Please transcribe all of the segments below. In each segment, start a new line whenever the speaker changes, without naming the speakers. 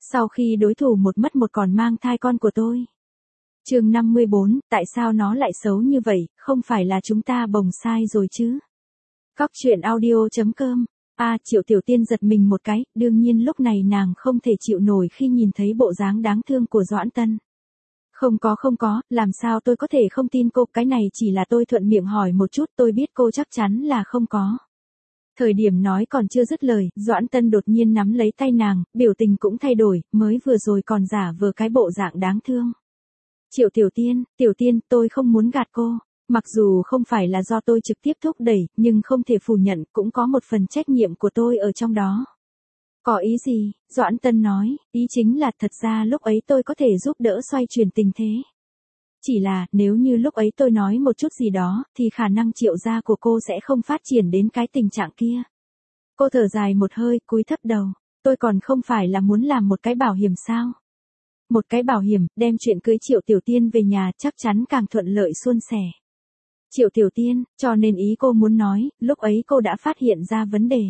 Sau khi đối thủ một mất một còn mang thai con của tôi. Chương 54, tại sao nó lại xấu như vậy, không phải là chúng ta bồng sai rồi chứ? Cóc truyện audio.com. Triệu Tiểu Tiên giật mình một cái, đương nhiên lúc này nàng không thể chịu nổi khi nhìn thấy bộ dáng đáng thương của Doãn Tân. Không có, làm sao tôi có thể không tin cô, cái này chỉ là tôi thuận miệng hỏi một chút, tôi biết cô chắc chắn là không có. Thời điểm nói còn chưa dứt lời, Doãn Tân đột nhiên nắm lấy tay nàng, biểu tình cũng thay đổi, mới vừa rồi còn giả vờ cái bộ dạng đáng thương. Triệu Tiểu Tiên, tôi không muốn gạt cô. Mặc dù không phải là do tôi trực tiếp thúc đẩy, nhưng không thể phủ nhận cũng có một phần trách nhiệm của tôi ở trong đó. Có ý gì? Doãn Tân nói, ý chính là thật ra lúc ấy tôi có thể giúp đỡ xoay chuyển tình thế. Chỉ là, nếu như lúc ấy tôi nói một chút gì đó, thì khả năng Triệu gia của cô sẽ không phát triển đến cái tình trạng kia. Cô thở dài một hơi, cúi thấp đầu. Tôi còn không phải là muốn làm một cái bảo hiểm sao? Một cái bảo hiểm, đem chuyện cưới Triệu Tiểu Tiên về nhà chắc chắn càng thuận lợi suôn sẻ. Triệu Tiểu Tiên, cho nên ý cô muốn nói, lúc ấy cô đã phát hiện ra vấn đề.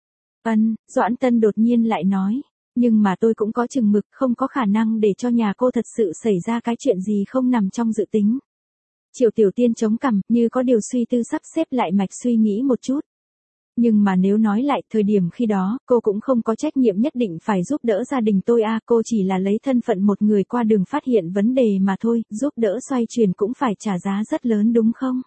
Doãn Tân đột nhiên lại nói, nhưng mà tôi cũng có chừng mực, không có khả năng để cho nhà cô thật sự xảy ra cái chuyện gì không nằm trong dự tính. Triệu Tiểu Tiên chống cằm, như có điều suy tư sắp xếp lại mạch suy nghĩ một chút. Nhưng mà nếu nói lại, thời điểm khi đó, cô cũng không có trách nhiệm nhất định phải giúp đỡ gia đình tôi cô chỉ là lấy thân phận một người qua đường phát hiện vấn đề mà thôi, giúp đỡ xoay chuyển cũng phải trả giá rất lớn đúng không?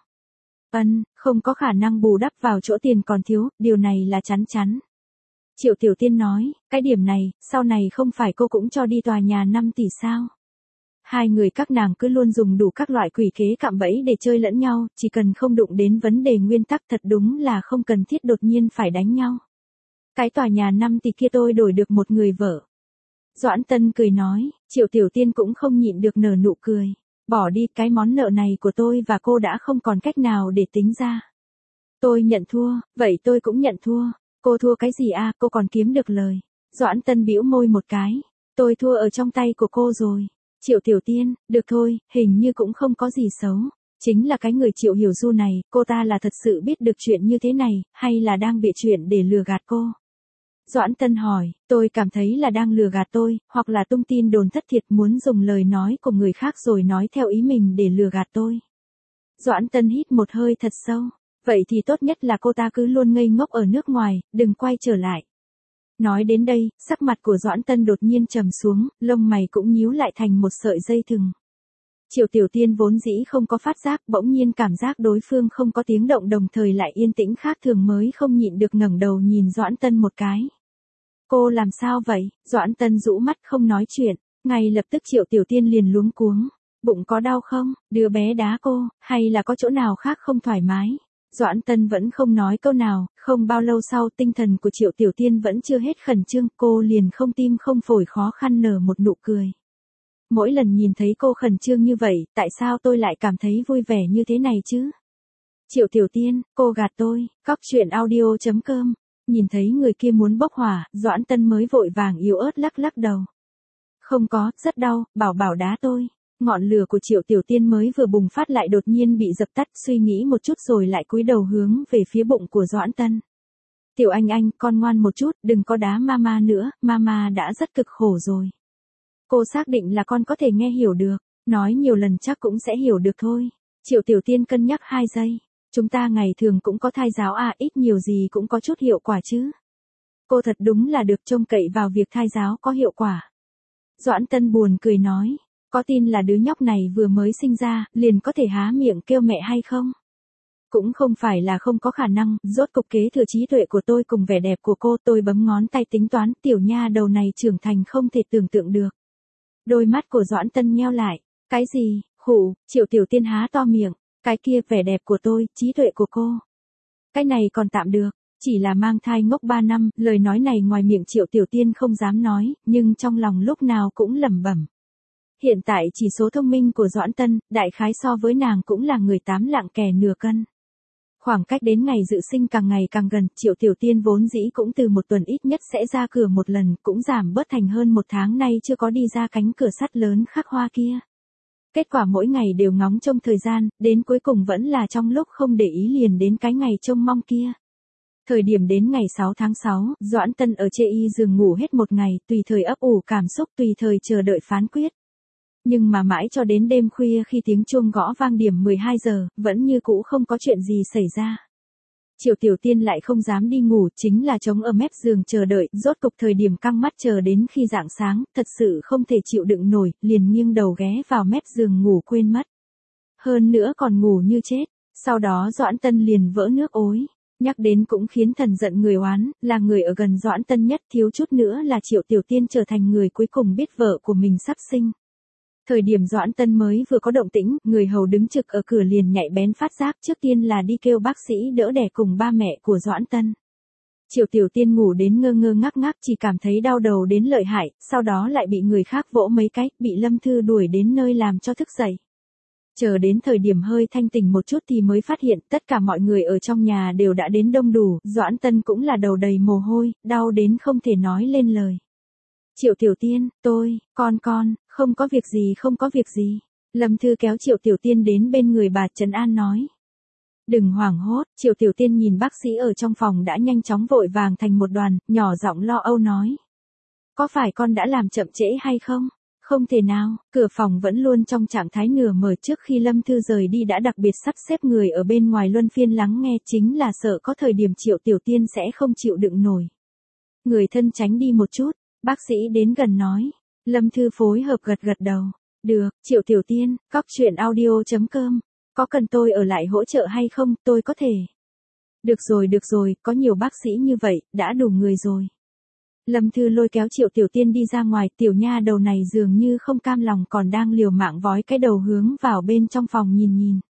Không có khả năng bù đắp vào chỗ tiền còn thiếu, điều này là chắn chắn. Triệu Tiểu Tiên nói, cái điểm này, sau này không phải cô cũng cho đi tòa nhà 5 tỷ sao? Hai người các nàng cứ luôn dùng đủ các loại quỷ kế cạm bẫy để chơi lẫn nhau, chỉ cần không đụng đến vấn đề nguyên tắc thật đúng là không cần thiết đột nhiên phải đánh nhau. Cái tòa nhà 5 tỷ kia tôi đổi được một người vợ. Doãn Tân cười nói, Triệu Tiểu Tiên cũng không nhịn được nở nụ cười. Bỏ đi, cái món nợ này của tôi và cô đã không còn cách nào để tính ra. Tôi nhận thua, vậy tôi cũng nhận thua. Cô thua cái gì cô còn kiếm được lời. Doãn Tân bĩu môi một cái. Tôi thua ở trong tay của cô rồi. Triệu Tiểu Tiên, được thôi, hình như cũng không có gì xấu. Chính là cái người Triệu Hiểu Du này, cô ta là thật sự biết được chuyện như thế này, hay là đang bịa chuyện để lừa gạt cô? Doãn Tân hỏi, tôi cảm thấy là đang lừa gạt tôi, hoặc là tung tin đồn thất thiệt muốn dùng lời nói của người khác rồi nói theo ý mình để lừa gạt tôi. Doãn Tân hít một hơi thật sâu. Vậy thì tốt nhất là cô ta cứ luôn ngây ngốc ở nước ngoài, đừng quay trở lại. Nói đến đây, sắc mặt của Doãn Tân đột nhiên trầm xuống, lông mày cũng nhíu lại thành một sợi dây thừng. Triệu Tiểu Tiên vốn dĩ không có phát giác, bỗng nhiên cảm giác đối phương không có tiếng động đồng thời lại yên tĩnh khác thường mới không nhịn được ngẩng đầu nhìn Doãn Tân một cái. Cô làm sao vậy? Doãn Tân rũ mắt không nói chuyện, ngay lập tức Triệu Tiểu Tiên liền luống cuống. Bụng có đau không? Đứa bé đá cô, hay là có chỗ nào khác không thoải mái? Doãn Tân vẫn không nói câu nào, không bao lâu sau tinh thần của Triệu Tiểu Tiên vẫn chưa hết khẩn trương, cô liền không tim không phổi khó khăn nở một nụ cười. Mỗi lần nhìn thấy cô khẩn trương như vậy, tại sao tôi lại cảm thấy vui vẻ như thế này chứ? Triệu Tiểu Tiên, cô gạt tôi. Cóc truyện audio.com. Nhìn thấy người kia muốn bốc hỏa, Doãn Tân mới vội vàng yếu ớt lắc đầu. Không có, rất đau, bảo đá tôi. Ngọn lửa của Triệu Tiểu Tiên mới vừa bùng phát lại đột nhiên bị dập tắt, suy nghĩ một chút rồi lại cúi đầu hướng về phía bụng của Doãn Tân. Tiểu Anh, con ngoan một chút, đừng có đá mama nữa, mama đã rất cực khổ rồi. Cô xác định là con có thể nghe hiểu được, nói nhiều lần chắc cũng sẽ hiểu được thôi. Triệu Tiểu Tiên cân nhắc 2 giây. Chúng ta ngày thường cũng có thai giáo ít nhiều gì cũng có chút hiệu quả chứ. Cô thật đúng là được trông cậy vào việc thai giáo có hiệu quả. Doãn Tân buồn cười nói. Có tin là đứa nhóc này vừa mới sinh ra, liền có thể há miệng kêu mẹ hay không? Cũng không phải là không có khả năng, rốt cục kế thừa trí tuệ của tôi cùng vẻ đẹp của cô, tôi bấm ngón tay tính toán, tiểu nha đầu này trưởng thành không thể tưởng tượng được. Đôi mắt của Doãn Tân nheo lại, cái gì, Triệu Tiểu Tiên há to miệng, cái kia vẻ đẹp của tôi, trí tuệ của cô. Cái này còn tạm được, chỉ là mang thai ngốc 3 năm, lời nói này ngoài miệng Triệu Tiểu Tiên không dám nói, nhưng trong lòng lúc nào cũng lẩm bẩm. Hiện tại chỉ số thông minh của Doãn Tân, đại khái so với nàng cũng là người 8 lạng kè nửa cân. Khoảng cách đến ngày dự sinh càng ngày càng gần, Triệu Tiểu Tiên vốn dĩ cũng từ một tuần ít nhất sẽ ra cửa một lần, cũng giảm bớt thành hơn 1 tháng nay chưa có đi ra cánh cửa sắt lớn khắc hoa kia. Kết quả mỗi ngày đều ngóng trông thời gian, đến cuối cùng vẫn là trong lúc không để ý liền đến cái ngày trông mong kia. Thời điểm đến ngày 6 tháng 6, Doãn Tân ở chê y giường ngủ hết một ngày, tùy thời ấp ủ cảm xúc, tùy thời chờ đợi phán quyết. Nhưng mà mãi cho đến đêm khuya khi tiếng chuông gõ vang điểm 12 giờ, vẫn như cũ không có chuyện gì xảy ra. Triệu Tiểu Tiên lại không dám đi ngủ, chính là chống ở mép giường chờ đợi, rốt cục thời điểm căng mắt chờ đến khi rạng sáng, thật sự không thể chịu đựng nổi, liền nghiêng đầu ghé vào mép giường ngủ quên mất. Hơn nữa còn ngủ như chết, sau đó Doãn Tân liền vỡ nước ối. Nhắc đến cũng khiến thần giận người oán, là người ở gần Doãn Tân nhất, thiếu chút nữa là Triệu Tiểu Tiên trở thành người cuối cùng biết vợ của mình sắp sinh. Thời điểm Doãn Tân mới vừa có động tĩnh, người hầu đứng trực ở cửa liền nhạy bén phát giác, trước tiên là đi kêu bác sĩ đỡ đẻ cùng ba mẹ của Doãn Tân. Triệu Tiểu Tiên ngủ đến ngơ ngơ ngác ngác, chỉ cảm thấy đau đầu đến lợi hại, sau đó lại bị người khác vỗ mấy cái, bị Lâm Thư đuổi đến nơi làm cho thức dậy. Chờ đến thời điểm hơi thanh tỉnh một chút thì mới phát hiện tất cả mọi người ở trong nhà đều đã đến đông đủ, Doãn Tân cũng là đầu đầy mồ hôi, đau đến không thể nói lên lời. Triệu Tiểu Tiên, con, không có việc gì không có việc gì. Lâm Thư kéo Triệu Tiểu Tiên đến bên người bà trấn an nói. Đừng hoảng hốt, Triệu Tiểu Tiên nhìn bác sĩ ở trong phòng đã nhanh chóng vội vàng thành một đoàn, nhỏ giọng lo âu nói. Có phải con đã làm chậm trễ hay không? Không thể nào, cửa phòng vẫn luôn trong trạng thái nửa mở trước khi Lâm Thư rời đi đã đặc biệt sắp xếp người ở bên ngoài luân phiên lắng nghe, chính là sợ có thời điểm Triệu Tiểu Tiên sẽ không chịu đựng nổi. Người thân tránh đi một chút, bác sĩ đến gần nói. Lâm Thư phối hợp gật gật đầu. Được, Triệu Tiểu Tiên, coctruyện.audio.com. Có cần tôi ở lại hỗ trợ hay không, tôi có thể. Được rồi, có nhiều bác sĩ như vậy, đã đủ người rồi. Lâm Thư lôi kéo Triệu Tiểu Tiên đi ra ngoài, tiểu nha đầu này dường như không cam lòng còn đang liều mạng vói cái đầu hướng vào bên trong phòng nhìn.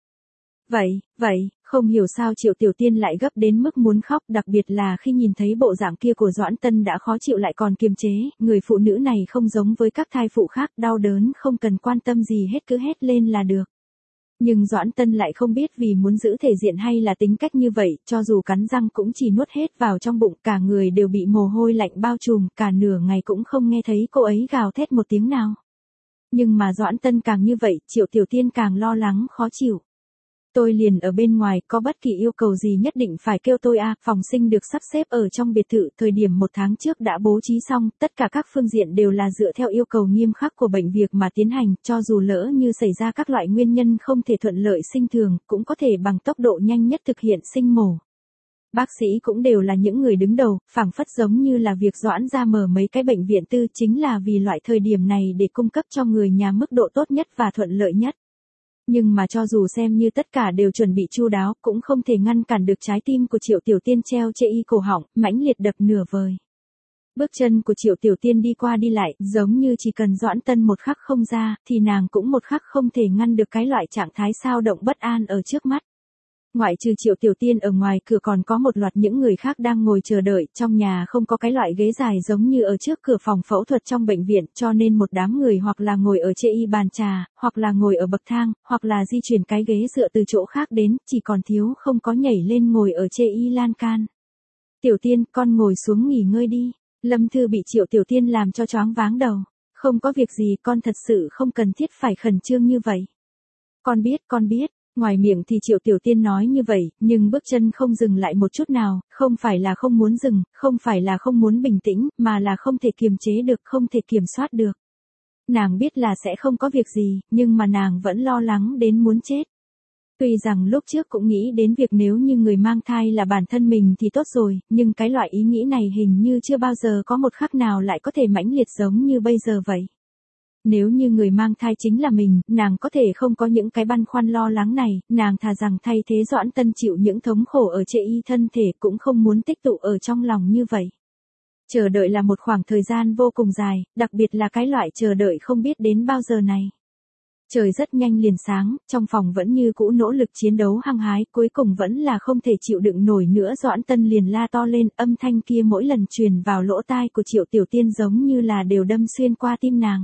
Vậy, không hiểu sao Triệu Tiểu Tiên lại gấp đến mức muốn khóc, đặc biệt là khi nhìn thấy bộ dạng kia của Doãn Tân đã khó chịu lại còn kiềm chế, người phụ nữ này không giống với các thai phụ khác, đau đớn không cần quan tâm gì hết cứ hét lên là được. Nhưng Doãn Tân lại không biết vì muốn giữ thể diện hay là tính cách như vậy, cho dù cắn răng cũng chỉ nuốt hết vào trong bụng, cả người đều bị mồ hôi lạnh bao trùm, cả nửa ngày cũng không nghe thấy cô ấy gào thét một tiếng nào. Nhưng mà Doãn Tân càng như vậy, Triệu Tiểu Tiên càng lo lắng khó chịu. Tôi liền ở bên ngoài, có bất kỳ yêu cầu gì nhất định phải kêu tôi à, phòng sinh được sắp xếp ở trong biệt thự, thời điểm 1 tháng trước đã bố trí xong, tất cả các phương diện đều là dựa theo yêu cầu nghiêm khắc của bệnh viện mà tiến hành, cho dù lỡ như xảy ra các loại nguyên nhân không thể thuận lợi sinh thường, cũng có thể bằng tốc độ nhanh nhất thực hiện sinh mổ. Bác sĩ cũng đều là những người đứng đầu, phảng phất giống như là việc Doãn ra mở mấy cái bệnh viện tư chính là vì loại thời điểm này để cung cấp cho người nhà mức độ tốt nhất và thuận lợi nhất. Nhưng mà cho dù xem như tất cả đều chuẩn bị chu đáo, cũng không thể ngăn cản được trái tim của Triệu Tiểu Tiên treo chê y cổ họng, mãnh liệt đập nửa vời. Bước chân của Triệu Tiểu Tiên đi qua đi lại, giống như chỉ cần Doãn Tân một khắc không ra, thì nàng cũng một khắc không thể ngăn được cái loại trạng thái sao động bất an ở trước mắt. Ngoại trừ Triệu Tiểu Tiên ở ngoài cửa còn có một loạt những người khác đang ngồi chờ đợi, trong nhà không có cái loại ghế dài giống như ở trước cửa phòng phẫu thuật trong bệnh viện, cho nên một đám người hoặc là ngồi ở chê y bàn trà, hoặc là ngồi ở bậc thang, hoặc là di chuyển cái ghế dựa từ chỗ khác đến, chỉ còn thiếu không có nhảy lên ngồi ở chê y lan can. Tiểu Tiên, con ngồi xuống nghỉ ngơi đi. Lâm Thư bị Triệu Tiểu Tiên làm cho choáng váng đầu. Không có việc gì, con thật sự không cần thiết phải khẩn trương như vậy. Con biết. Ngoài miệng thì Triệu Tiểu Tiên nói như vậy, nhưng bước chân không dừng lại một chút nào, không phải là không muốn dừng, không phải là không muốn bình tĩnh, mà là không thể kiềm chế được, không thể kiểm soát được. Nàng biết là sẽ không có việc gì, nhưng mà nàng vẫn lo lắng đến muốn chết. Tuy rằng lúc trước cũng nghĩ đến việc nếu như người mang thai là bản thân mình thì tốt rồi, nhưng cái loại ý nghĩ này hình như chưa bao giờ có một khắc nào lại có thể mãnh liệt giống như bây giờ vậy. Nếu như người mang thai chính là mình, nàng có thể không có những cái băn khoăn lo lắng này, nàng thà rằng thay thế Doãn Tân chịu những thống khổ ở chê y thân thể cũng không muốn tích tụ ở trong lòng như vậy. Chờ đợi là một khoảng thời gian vô cùng dài, đặc biệt là cái loại chờ đợi không biết đến bao giờ này. Trời rất nhanh liền sáng, trong phòng vẫn như cũ nỗ lực chiến đấu hăng hái, cuối cùng vẫn là không thể chịu đựng nổi nữa, Doãn Tân liền la to lên, âm thanh kia mỗi lần truyền vào lỗ tai của Triệu Tiểu Tiên giống như là đều đâm xuyên qua tim nàng.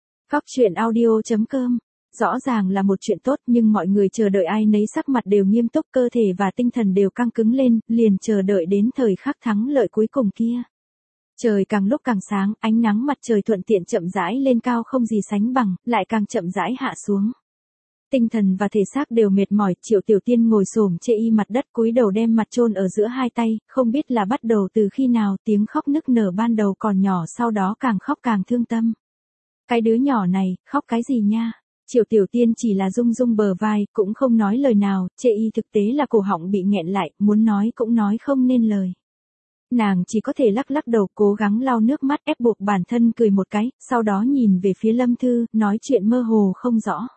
Coctruyện.audio.com. Rõ ràng là một chuyện tốt nhưng mọi người chờ đợi ai nấy sắc mặt đều nghiêm túc, cơ thể và tinh thần đều căng cứng lên, liền chờ đợi đến thời khắc thắng lợi cuối cùng kia. Trời càng lúc càng sáng, ánh nắng mặt trời thuận tiện chậm rãi lên cao không gì sánh bằng, lại càng chậm rãi hạ xuống. Tinh thần và thể xác đều mệt mỏi, Triệu Tiểu Tiên ngồi xổm chê y mặt đất cúi đầu đem mặt chôn ở giữa hai tay, không biết là bắt đầu từ khi nào tiếng khóc nức nở ban đầu còn nhỏ sau đó càng khóc càng thương tâm. Cái đứa nhỏ này, khóc cái gì nha? Triệu Tiểu Tiên chỉ là rung rung bờ vai, cũng không nói lời nào, chê y thực tế là cổ họng bị nghẹn lại, muốn nói cũng nói không nên lời. Nàng chỉ có thể lắc lắc đầu cố gắng lau nước mắt ép buộc bản thân cười một cái, sau đó nhìn về phía Lâm Thư, nói chuyện mơ hồ không rõ.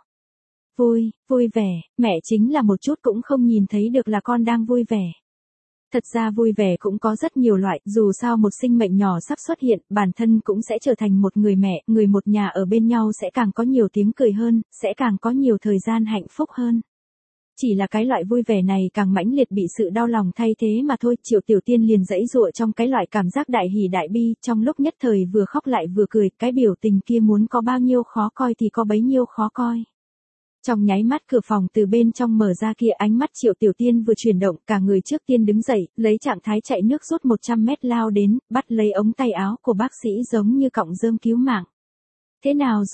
Vui vẻ, mẹ chính là một chút cũng không nhìn thấy được là con đang vui vẻ. Thật ra vui vẻ cũng có rất nhiều loại, dù sao một sinh mệnh nhỏ sắp xuất hiện, bản thân cũng sẽ trở thành một người mẹ, người một nhà ở bên nhau sẽ càng có nhiều tiếng cười hơn, sẽ càng có nhiều thời gian hạnh phúc hơn. Chỉ là cái loại vui vẻ này càng mãnh liệt bị sự đau lòng thay thế mà thôi, Triệu Tiểu Tiên liền giãy giụa trong cái loại cảm giác đại hỉ đại bi, trong lúc nhất thời vừa khóc lại vừa cười, cái biểu tình kia muốn có bao nhiêu khó coi thì có bấy nhiêu khó coi. Trong nháy mắt cửa phòng từ bên trong mở ra kia, ánh mắt Triệu Tiểu Tiên vừa chuyển động, cả người trước tiên đứng dậy, lấy trạng thái chạy nước rút 100 mét lao đến, bắt lấy ống tay áo của bác sĩ giống như cọng rơm cứu mạng. Thế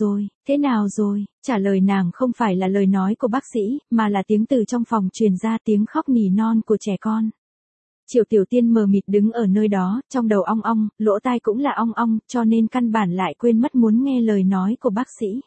nào rồi, trả lời nàng không phải là lời nói của bác sĩ, mà là tiếng từ trong phòng truyền ra, tiếng khóc nỉ non của trẻ con. Triệu Tiểu Tiên mờ mịt đứng ở nơi đó, trong đầu ong ong, lỗ tai cũng là ong ong, cho nên căn bản lại quên mất muốn nghe lời nói của bác sĩ.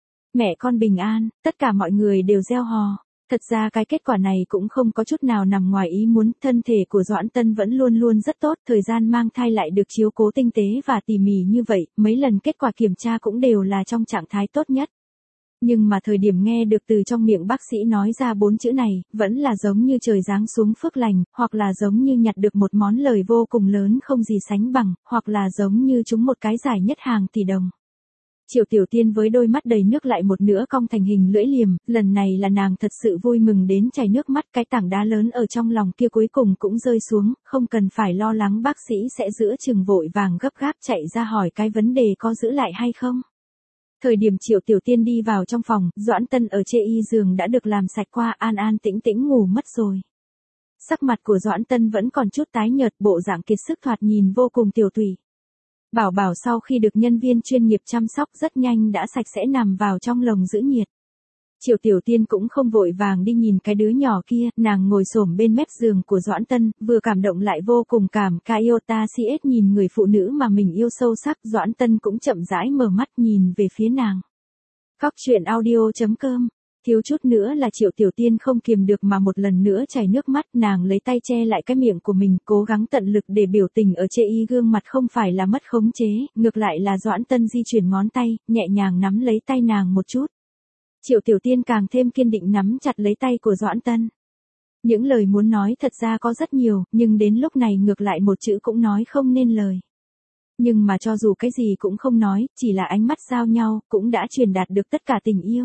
Mẹ con bình an, tất cả mọi người đều reo hò. Thật ra cái kết quả này cũng không có chút nào nằm ngoài ý muốn, thân thể của Doãn Tân vẫn luôn luôn rất tốt, thời gian mang thai lại được chiếu cố tinh tế và tỉ mỉ như vậy, mấy lần kết quả kiểm tra cũng đều là trong trạng thái tốt nhất. Nhưng mà thời điểm nghe được từ trong miệng bác sĩ nói ra 4 chữ này, vẫn là giống như trời giáng xuống phước lành, hoặc là giống như nhặt được một món lời vô cùng lớn không gì sánh bằng, hoặc là giống như trúng một cái giải nhất hàng tỷ đồng. Triệu Tiểu Tiên với đôi mắt đầy nước lại một nữa cong thành hình lưỡi liềm, lần này là nàng thật sự vui mừng đến chảy nước mắt, cái tảng đá lớn ở trong lòng kia cuối cùng cũng rơi xuống, không cần phải lo lắng bác sĩ sẽ giữa chừng vội vàng gấp gáp chạy ra hỏi cái vấn đề có giữ lại hay không. Thời điểm Triệu Tiểu Tiên đi vào trong phòng, Doãn Tân ở chê y giường đã được làm sạch qua, an an tĩnh tĩnh ngủ mất rồi. Sắc mặt của Doãn Tân vẫn còn chút tái nhợt, bộ dạng kiệt sức thoạt nhìn vô cùng tiểu tụy. Bảo Bảo sau khi được nhân viên chuyên nghiệp chăm sóc rất nhanh đã sạch sẽ nằm vào trong lồng giữ nhiệt. Triệu Tiểu Tiên cũng không vội vàng đi nhìn cái đứa nhỏ kia, nàng ngồi xổm bên mép giường của Doãn Tân, vừa cảm động lại vô cùng cảm Iota CS nhìn người phụ nữ mà mình yêu sâu sắc, Doãn Tân cũng chậm rãi mở mắt nhìn về phía nàng. Cóc truyện audio.com. Thiếu chút nữa là Triệu Tiểu Tiên không kiềm được mà một lần nữa chảy nước mắt, nàng lấy tay che lại cái miệng của mình, cố gắng tận lực để biểu tình ở chê y gương mặt không phải là mất khống chế, ngược lại là Doãn Tân di chuyển ngón tay, nhẹ nhàng nắm lấy tay nàng một chút. Triệu Tiểu Tiên càng thêm kiên định nắm chặt lấy tay của Doãn Tân. Những lời muốn nói thật ra có rất nhiều, nhưng đến lúc này ngược lại một chữ cũng nói không nên lời. Nhưng mà cho dù cái gì cũng không nói, chỉ là ánh mắt giao nhau, cũng đã truyền đạt được tất cả tình yêu.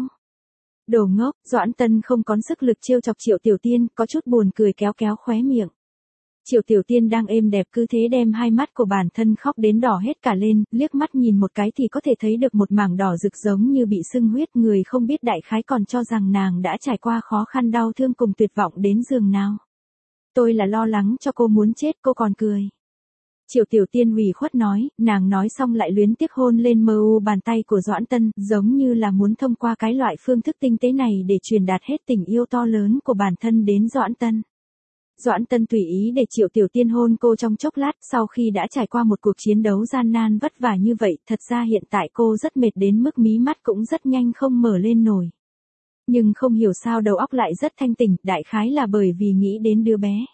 Đồ ngốc, Doãn Tân không có sức lực trêu chọc Triệu Tiểu Tiên, có chút buồn cười kéo kéo khóe miệng. Triệu Tiểu Tiên đang êm đẹp cứ thế đem hai mắt của bản thân khóc đến đỏ hết cả lên, liếc mắt nhìn một cái thì có thể thấy được một mảng đỏ rực giống như bị sưng huyết, người không biết đại khái còn cho rằng nàng đã trải qua khó khăn đau thương cùng tuyệt vọng đến giường nào. Tôi là lo lắng cho cô muốn chết, cô còn cười. Triệu Tiểu Tiên ủy khuất nói, nàng nói xong lại luyến tiếc hôn lên mờ u bàn tay của Doãn Tân, giống như là muốn thông qua cái loại phương thức tinh tế này để truyền đạt hết tình yêu to lớn của bản thân đến Doãn Tân. Doãn Tân tùy ý để Triệu Tiểu Tiên hôn cô trong chốc lát, sau khi đã trải qua một cuộc chiến đấu gian nan vất vả như vậy, thật ra hiện tại cô rất mệt đến mức mí mắt cũng rất nhanh không mở lên nổi. Nhưng không hiểu sao đầu óc lại rất thanh tỉnh, đại khái là bởi vì nghĩ đến đứa bé.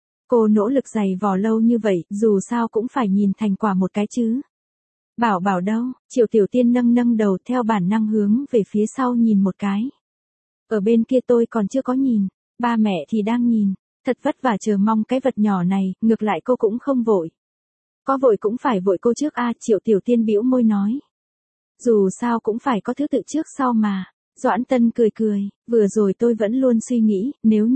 Cô nỗ lực giày vò lâu như vậy, dù sao cũng phải nhìn thành quả một cái chứ. Bảo Bảo đâu? Triệu Tiểu Tiên nâng đầu theo bản năng hướng về phía sau nhìn một cái. Ở bên kia tôi còn chưa có nhìn, ba mẹ thì đang nhìn, thật vất vả chờ mong cái vật nhỏ này, ngược lại cô cũng không vội. Có vội cũng phải vội cô trước a, Triệu Tiểu Tiên bĩu môi nói. Dù sao cũng phải có thứ tự trước sau mà. Doãn Tân cười, vừa rồi tôi vẫn luôn suy nghĩ,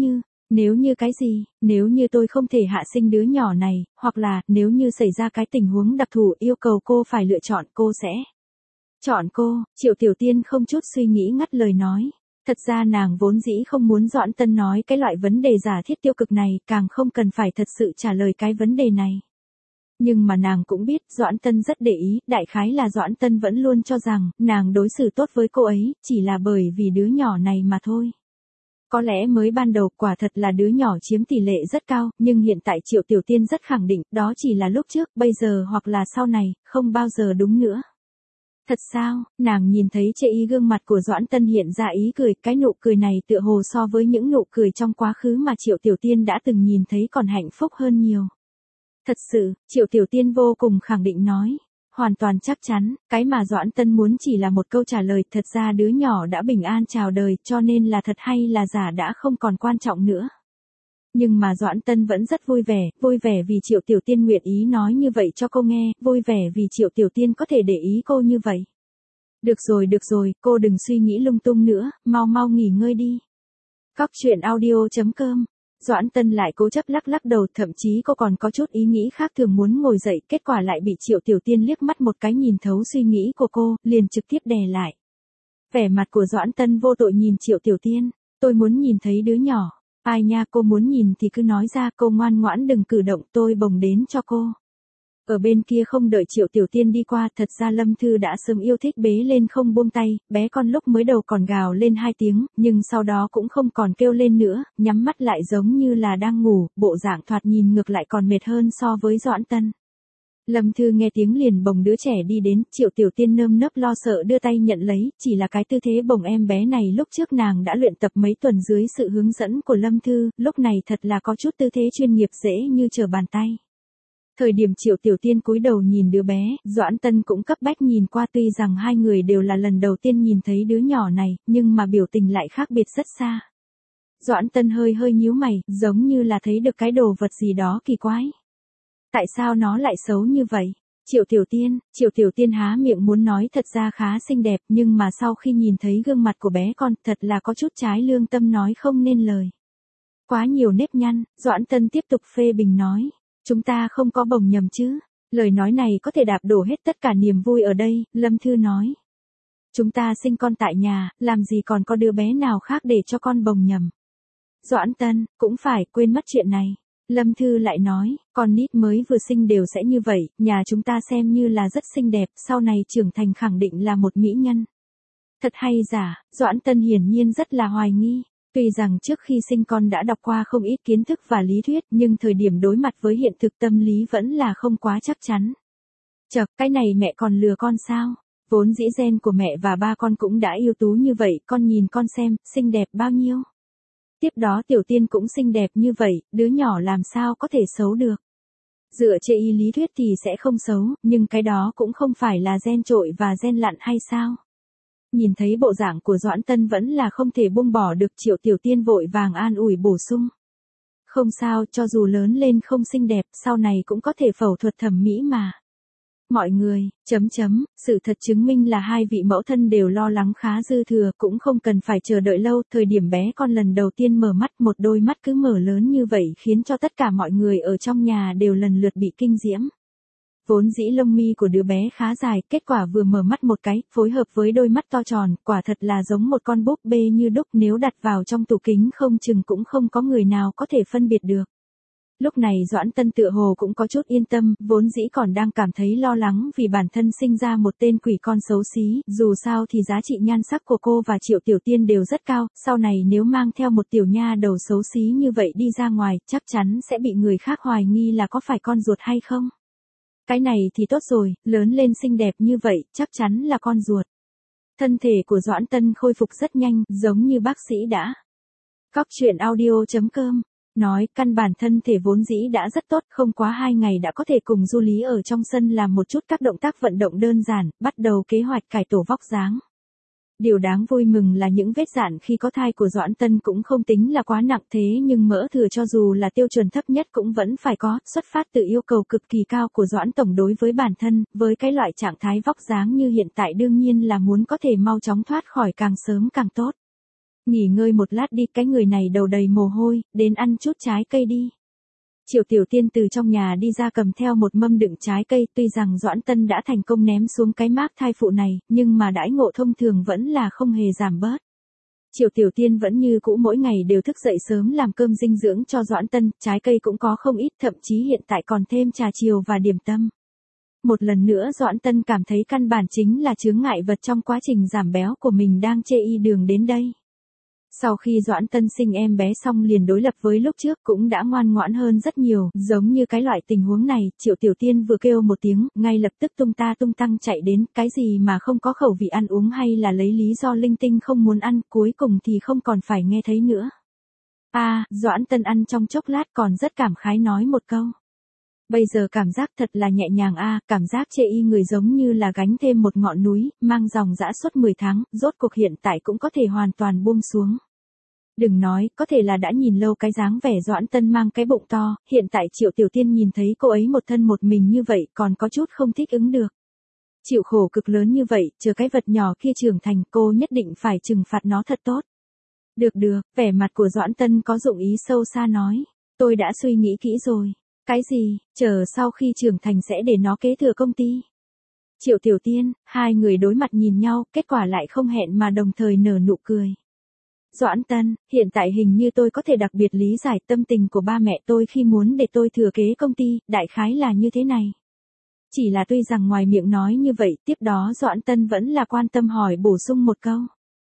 nếu như cái gì, nếu như tôi không thể hạ sinh đứa nhỏ này, hoặc là, nếu như xảy ra cái tình huống đặc thù yêu cầu cô phải lựa chọn, cô sẽ chọn cô. Triệu Tiểu Tiên không chút suy nghĩ ngắt lời nói. Thật ra nàng vốn dĩ không muốn Doãn Tân nói cái loại vấn đề giả thiết tiêu cực này, càng không cần phải thật sự trả lời cái vấn đề này. Nhưng mà nàng cũng biết Doãn Tân rất để ý, đại khái là Doãn Tân vẫn luôn cho rằng nàng đối xử tốt với cô ấy, chỉ là bởi vì đứa nhỏ này mà thôi. Có lẽ mới ban đầu quả thật là đứa nhỏ chiếm tỷ lệ rất cao, nhưng hiện tại Triệu Tiểu Tiên rất khẳng định đó chỉ là lúc trước, bây giờ hoặc là sau này, không bao giờ đúng nữa. Thật sao, nàng nhìn thấy chệ ý gương mặt của Doãn Tân hiện ra ý cười, cái nụ cười này tựa hồ so với những nụ cười trong quá khứ mà Triệu Tiểu Tiên đã từng nhìn thấy còn hạnh phúc hơn nhiều. Thật sự, Triệu Tiểu Tiên vô cùng khẳng định nói. Hoàn toàn chắc chắn, cái mà Doãn Tân muốn chỉ là một câu trả lời, thật ra đứa nhỏ đã bình an chào đời, cho nên là thật hay là giả đã không còn quan trọng nữa. Nhưng mà Doãn Tân vẫn rất vui vẻ vì Triệu Tiểu Tiên nguyện ý nói như vậy cho cô nghe, vui vẻ vì Triệu Tiểu Tiên có thể để ý cô như vậy. Được rồi, cô đừng suy nghĩ lung tung nữa, mau nghỉ ngơi đi. Cóc truyện audio.com. Doãn Tân lại cố chấp lắc đầu, thậm chí cô còn có chút ý nghĩ khác thường muốn ngồi dậy, kết quả lại bị Triệu Tiểu Tiên liếc mắt một cái nhìn thấu suy nghĩ của cô, liền trực tiếp đè lại. Vẻ mặt của Doãn Tân vô tội nhìn Triệu Tiểu Tiên, tôi muốn nhìn thấy đứa nhỏ. Ai nha, cô muốn nhìn thì cứ nói ra, cô ngoan ngoãn đừng cử động, tôi bồng đến cho cô. Ở bên kia không đợi Triệu Tiểu Tiên đi qua, thật ra Lâm Thư đã sớm yêu thích bế lên không buông tay, bé con lúc mới đầu còn gào lên 2 tiếng, nhưng sau đó cũng không còn kêu lên nữa, nhắm mắt lại giống như là đang ngủ, bộ dạng thoạt nhìn ngược lại còn mệt hơn so với Doãn Tân. Lâm Thư nghe tiếng liền bồng đứa trẻ đi đến, Triệu Tiểu Tiên nơm nớp lo sợ đưa tay nhận lấy, chỉ là cái tư thế bồng em bé này lúc trước nàng đã luyện tập mấy tuần dưới sự hướng dẫn của Lâm Thư, lúc này thật là có chút tư thế chuyên nghiệp dễ như trở bàn tay. Thời điểm Triệu Tiểu Tiên cúi đầu nhìn đứa bé, Doãn Tân cũng cấp bách nhìn qua, tuy rằng hai người đều là lần đầu tiên nhìn thấy đứa nhỏ này, nhưng mà biểu tình lại khác biệt rất xa. Doãn Tân hơi nhíu mày, giống như là thấy được cái đồ vật gì đó kỳ quái. Tại sao nó lại xấu như vậy? Triệu Tiểu Tiên há miệng muốn nói thật ra khá xinh đẹp, nhưng mà sau khi nhìn thấy gương mặt của bé con, thật là có chút trái lương tâm nói không nên lời. Quá nhiều nếp nhăn, Doãn Tân tiếp tục phê bình nói. Chúng ta không có bồng nhầm chứ? Lời nói này có thể đạp đổ hết tất cả niềm vui ở đây, Lâm Thư nói. Chúng ta sinh con tại nhà, làm gì còn có đứa bé nào khác để cho con bồng nhầm. Doãn Tân, cũng phải quên mất chuyện này. Lâm Thư lại nói, con nít mới vừa sinh đều sẽ như vậy, nhà chúng ta xem như là rất xinh đẹp, sau này trưởng thành khẳng định là một mỹ nhân. Thật hay giả, Doãn Tân hiển nhiên rất là hoài nghi. Tuy rằng trước khi sinh con đã đọc qua không ít kiến thức và lý thuyết, nhưng thời điểm đối mặt với hiện thực tâm lý vẫn là không quá chắc chắn. Chậc, cái này mẹ còn lừa con sao? Vốn dĩ gen của mẹ và ba con cũng đã ưu tú như vậy, con nhìn con xem, xinh đẹp bao nhiêu. Tiếp đó Tiểu Tiên cũng xinh đẹp như vậy, đứa nhỏ làm sao có thể xấu được. Dựa trên y lý thuyết thì sẽ không xấu, nhưng cái đó cũng không phải là gen trội và gen lặn hay sao? Nhìn thấy bộ dạng của Doãn Tân vẫn là không thể buông bỏ được, Triệu Tiểu Tiên vội vàng an ủi bổ sung. Không sao, cho dù lớn lên không xinh đẹp, sau này cũng có thể phẫu thuật thẩm mỹ mà. Mọi người, sự thật chứng minh là hai vị mẫu thân đều lo lắng khá dư thừa, cũng không cần phải chờ đợi lâu, thời điểm bé con lần đầu tiên mở mắt, một đôi mắt cứ mở lớn như vậy khiến cho tất cả mọi người ở trong nhà đều lần lượt bị kinh diễm. Vốn dĩ lông mi của đứa bé khá dài, kết quả vừa mở mắt một cái, phối hợp với đôi mắt to tròn, quả thật là giống một con búp bê như đúc, nếu đặt vào trong tủ kính không chừng cũng không có người nào có thể phân biệt được. Lúc này Doãn Tân tựa hồ cũng có chút yên tâm, vốn dĩ còn đang cảm thấy lo lắng vì bản thân sinh ra một tên quỷ con xấu xí, dù sao thì giá trị nhan sắc của cô và Triệu Tiểu Tiên đều rất cao, sau này nếu mang theo một tiểu nha đầu xấu xí như vậy đi ra ngoài, chắc chắn sẽ bị người khác hoài nghi là có phải con ruột hay không. Cái này thì tốt rồi, lớn lên xinh đẹp như vậy, chắc chắn là con ruột. Thân thể của Doãn Tân khôi phục rất nhanh, giống như bác sĩ đã. Cóc truyện audio.com nói, căn bản thân thể vốn dĩ đã rất tốt, không quá 2 ngày đã có thể cùng Du Lý ở trong sân làm một chút các động tác vận động đơn giản, bắt đầu kế hoạch cải tổ vóc dáng. Điều đáng vui mừng là những vết dạn khi có thai của Doãn Tân cũng không tính là quá nặng, thế nhưng mỡ thừa cho dù là tiêu chuẩn thấp nhất cũng vẫn phải có, xuất phát từ yêu cầu cực kỳ cao của Doãn Tổng đối với bản thân, với cái loại trạng thái vóc dáng như hiện tại đương nhiên là muốn có thể mau chóng thoát khỏi càng sớm càng tốt. Nghỉ ngơi một lát đi, cái người này đầu đầy mồ hôi, đến ăn chút trái cây đi. Triệu Tiểu Tiên từ trong nhà đi ra cầm theo một mâm đựng trái cây, tuy rằng Doãn Tân đã thành công ném xuống cái mác thai phụ này, nhưng mà đãi ngộ thông thường vẫn là không hề giảm bớt. Triệu Tiểu Tiên vẫn như cũ mỗi ngày đều thức dậy sớm làm cơm dinh dưỡng cho Doãn Tân, trái cây cũng có không ít, thậm chí hiện tại còn thêm trà chiều và điểm tâm. Một lần nữa Doãn Tân cảm thấy căn bản chính là chướng ngại vật trong quá trình giảm béo của mình đang chê y đường đến đây. Sau khi Doãn Tân sinh em bé xong liền đối lập với lúc trước cũng đã ngoan ngoãn hơn rất nhiều, giống như cái loại tình huống này, Triệu Tiểu Tiên vừa kêu một tiếng, ngay lập tức tung ta tung tăng chạy đến, cái gì mà không có khẩu vị ăn uống hay là lấy lý do linh tinh không muốn ăn, cuối cùng thì không còn phải nghe thấy nữa. Doãn Tân ăn trong chốc lát còn rất cảm khái nói một câu. Bây giờ cảm giác thật là nhẹ nhàng cảm giác chê y người giống như là gánh thêm một ngọn núi, mang dòng dã suốt 10 tháng, rốt cuộc hiện tại cũng có thể hoàn toàn buông xuống. Đừng nói, có thể là đã nhìn lâu cái dáng vẻ Doãn Tân mang cái bụng to, hiện tại Triệu Tiểu Tiên nhìn thấy cô ấy một thân một mình như vậy còn có chút không thích ứng được. Chịu khổ cực lớn như vậy, chờ cái vật nhỏ kia trưởng thành cô nhất định phải trừng phạt nó thật tốt. Được, vẻ mặt của Doãn Tân có dụng ý sâu xa nói, tôi đã suy nghĩ kỹ rồi. Cái gì, chờ sau khi trưởng thành sẽ để nó kế thừa công ty. Triệu Tiểu Tiên, hai người đối mặt nhìn nhau, kết quả lại không hẹn mà đồng thời nở nụ cười. Doãn Tân, hiện tại hình như tôi có thể đặc biệt lý giải tâm tình của ba mẹ tôi khi muốn để tôi thừa kế công ty, đại khái là như thế này. Chỉ là tuy rằng ngoài miệng nói như vậy, tiếp đó Doãn Tân vẫn là quan tâm hỏi bổ sung một câu.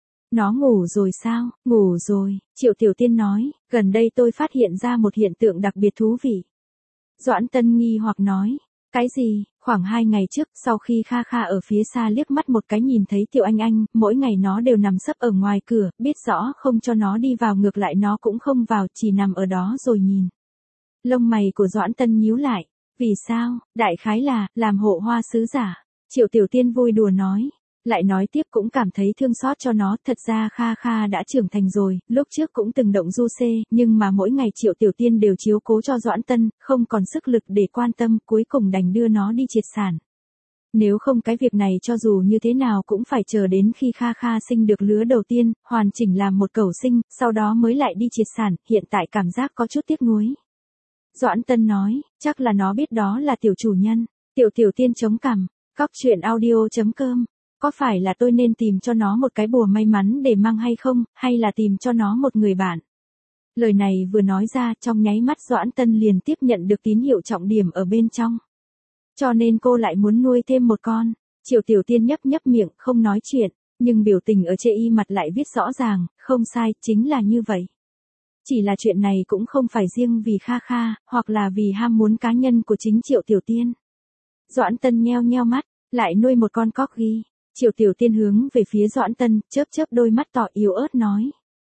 Nó ngủ rồi sao? Ngủ rồi, Triệu Tiểu Tiên nói, gần đây tôi phát hiện ra một hiện tượng đặc biệt thú vị. Doãn Tân nghi hoặc nói, cái gì? Khoảng 2 ngày trước, sau khi Kha Kha ở phía xa liếc mắt một cái nhìn thấy Tiểu Anh, mỗi ngày nó đều nằm sấp ở ngoài cửa, biết rõ không cho nó đi vào ngược lại nó cũng không vào, chỉ nằm ở đó rồi nhìn. Lông mày của Doãn Tân nhíu lại, vì sao? Đại khái là, làm hộ hoa sứ giả. Triệu Tiểu Tiên vui đùa nói. Lại nói tiếp cũng cảm thấy thương xót cho nó, thật ra Kha Kha đã trưởng thành rồi, lúc trước cũng từng động du xê, nhưng mà mỗi ngày Triệu Tiểu Tiên đều chiếu cố cho Doãn Tân, không còn sức lực để quan tâm, cuối cùng đành đưa nó đi triệt sản. Nếu không cái việc này cho dù như thế nào cũng phải chờ đến khi Kha Kha sinh được lứa đầu tiên, hoàn chỉnh làm một cẩu sinh, sau đó mới lại đi triệt sản, hiện tại cảm giác có chút tiếc nuối. Doãn Tân nói, chắc là nó biết đó là tiểu chủ nhân. Tiểu Tiên chống cằm, cóc.audio.com. Có phải là tôi nên tìm cho nó một cái bùa may mắn để mang hay không, hay là tìm cho nó một người bạn? Lời này vừa nói ra, trong nháy mắt Doãn Tân liền tiếp nhận được tín hiệu trọng điểm ở bên trong. Cho nên cô lại muốn nuôi thêm một con. Triệu Tiểu Tiên nhấp miệng, không nói chuyện, nhưng biểu tình ở chê y mặt lại viết rõ ràng, không sai, chính là như vậy. Chỉ là chuyện này cũng không phải riêng vì Kha Kha, hoặc là vì ham muốn cá nhân của chính Triệu Tiểu Tiên. Doãn Tân nheo mắt, lại nuôi một con corgi. Triệu Tiểu Tiên hướng về phía Doãn Tân, chớp đôi mắt tỏ yếu ớt nói.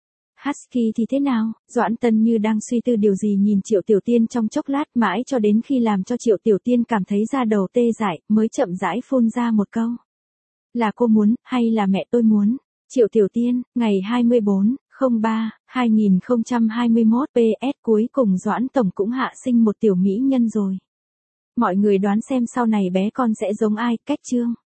Husky thì thế nào? Doãn Tân như đang suy tư điều gì nhìn Triệu Tiểu Tiên trong chốc lát mãi cho đến khi làm cho Triệu Tiểu Tiên cảm thấy da đầu tê dại, mới chậm rãi phun ra một câu. Là cô muốn, hay là mẹ tôi muốn? Triệu Tiểu Tiên, ngày 24/03/2021 PS cuối cùng Doãn Tổng cũng hạ sinh một tiểu mỹ nhân rồi. Mọi người đoán xem sau này bé con sẽ giống ai, cách chương.